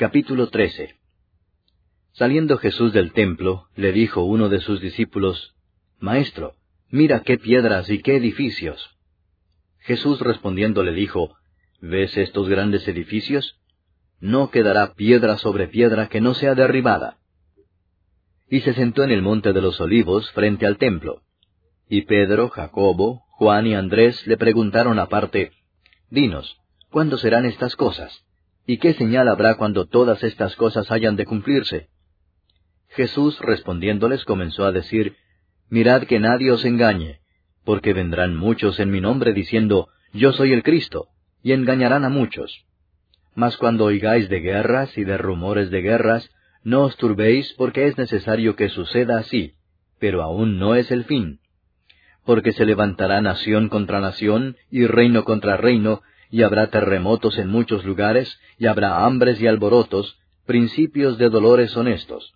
Capítulo 13. Saliendo Jesús del templo, le dijo uno de sus discípulos, Maestro, mira qué piedras y qué edificios. Jesús respondiendo le dijo, ¿Ves estos grandes edificios? No quedará piedra sobre piedra que no sea derribada. Y se sentó en el monte de los olivos frente al templo. Y Pedro, Jacobo, Juan y Andrés le preguntaron aparte, Dinos, ¿cuándo serán estas cosas? ¿Y qué señal habrá cuando todas estas cosas hayan de cumplirse? Jesús respondiéndoles comenzó a decir, Mirad que nadie os engañe, porque vendrán muchos en mi nombre diciendo, Yo soy el Cristo, y engañarán a muchos. Mas cuando oigáis de guerras y de rumores de guerras, no os turbéis, porque es necesario que suceda así, pero aún no es el fin. Porque se levantará nación contra nación, y reino contra reino, y habrá terremotos en muchos lugares, y habrá hambres y alborotos, principios de dolores honestos.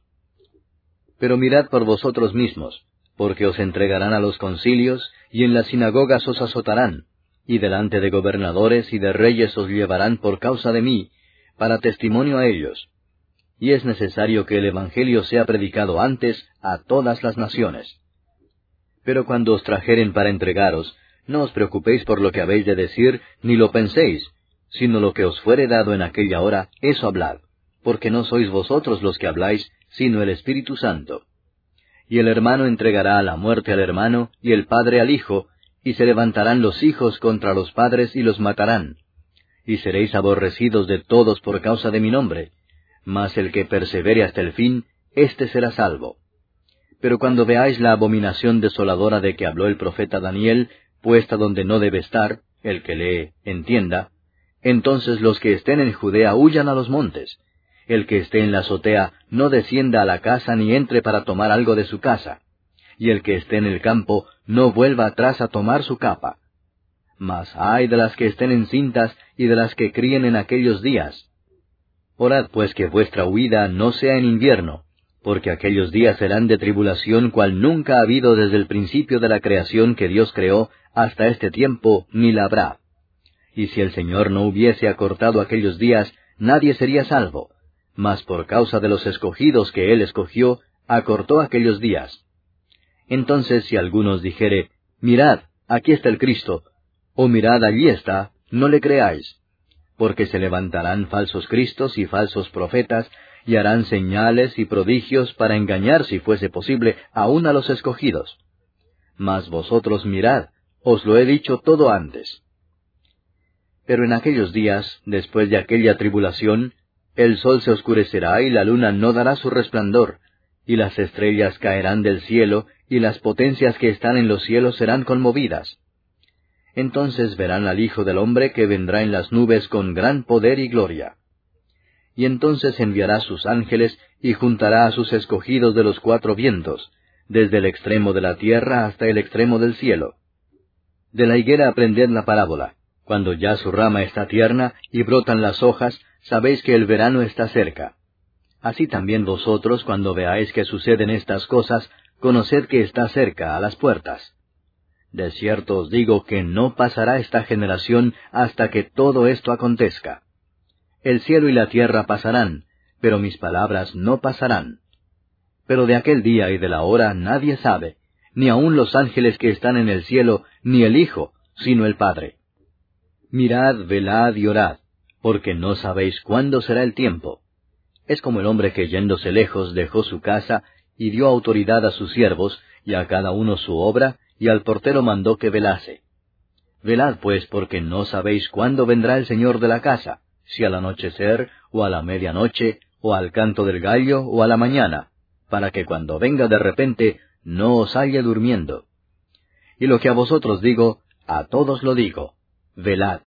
Pero mirad por vosotros mismos, porque os entregarán a los concilios, y en las sinagogas os azotarán, y delante de gobernadores y de reyes os llevarán por causa de mí, para testimonio a ellos. Y es necesario que el Evangelio sea predicado antes a todas las naciones. Pero cuando os trajeren para entregaros, no os preocupéis por lo que habéis de decir, ni lo penséis, sino lo que os fuere dado en aquella hora, eso hablad, porque no sois vosotros los que habláis, sino el Espíritu Santo. Y el hermano entregará a la muerte al hermano, y el padre al hijo, y se levantarán los hijos contra los padres y los matarán. Y seréis aborrecidos de todos por causa de mi nombre, mas el que persevere hasta el fin, éste será salvo. Pero cuando veáis la abominación desoladora de que habló el profeta Daniel, puesta donde no debe estar, el que lee, entienda, entonces los que estén en Judea huyan a los montes. El que esté en la azotea no descienda a la casa ni entre para tomar algo de su casa. Y el que esté en el campo no vuelva atrás a tomar su capa. Mas ay de las que estén encintas y de las que críen en aquellos días. Orad pues que vuestra huida no sea en invierno, porque aquellos días serán de tribulación cual nunca ha habido desde el principio de la creación que Dios creó hasta este tiempo, ni la habrá. Y si el Señor no hubiese acortado aquellos días, nadie sería salvo. Mas por causa de los escogidos que Él escogió, acortó aquellos días. Entonces si alguno os dijere, Mirad, aquí está el Cristo, o mirad, allí está, no le creáis. Porque se levantarán falsos cristos y falsos profetas, y harán señales y prodigios para engañar, si fuese posible, aun a los escogidos. Mas vosotros mirad, os lo he dicho todo antes. Pero en aquellos días, después de aquella tribulación, el sol se oscurecerá y la luna no dará su resplandor, y las estrellas caerán del cielo, y las potencias que están en los cielos serán conmovidas. Entonces verán al Hijo del Hombre que vendrá en las nubes con gran poder y gloria. Y entonces enviará sus ángeles y juntará a sus escogidos de los cuatro vientos, desde el extremo de la tierra hasta el extremo del cielo. De la higuera aprended la parábola. Cuando ya su rama está tierna y brotan las hojas, sabéis que el verano está cerca. Así también vosotros, cuando veáis que suceden estas cosas, conoced que está cerca, a las puertas. De cierto os digo que no pasará esta generación hasta que todo esto acontezca. El cielo y la tierra pasarán, pero mis palabras no pasarán. Pero de aquel día y de la hora nadie sabe, ni aun los ángeles que están en el cielo, ni el Hijo, sino el Padre. Mirad, velad y orad, porque no sabéis cuándo será el tiempo. Es como el hombre que yéndose lejos dejó su casa, y dio autoridad a sus siervos, y a cada uno su obra, y al portero mandó que velase. Velad pues, porque no sabéis cuándo vendrá el Señor de la casa, si al anochecer, o a la medianoche, o al canto del gallo, o a la mañana, para que cuando venga de repente, no os halle durmiendo. Y lo que a vosotros digo, a todos lo digo, velad.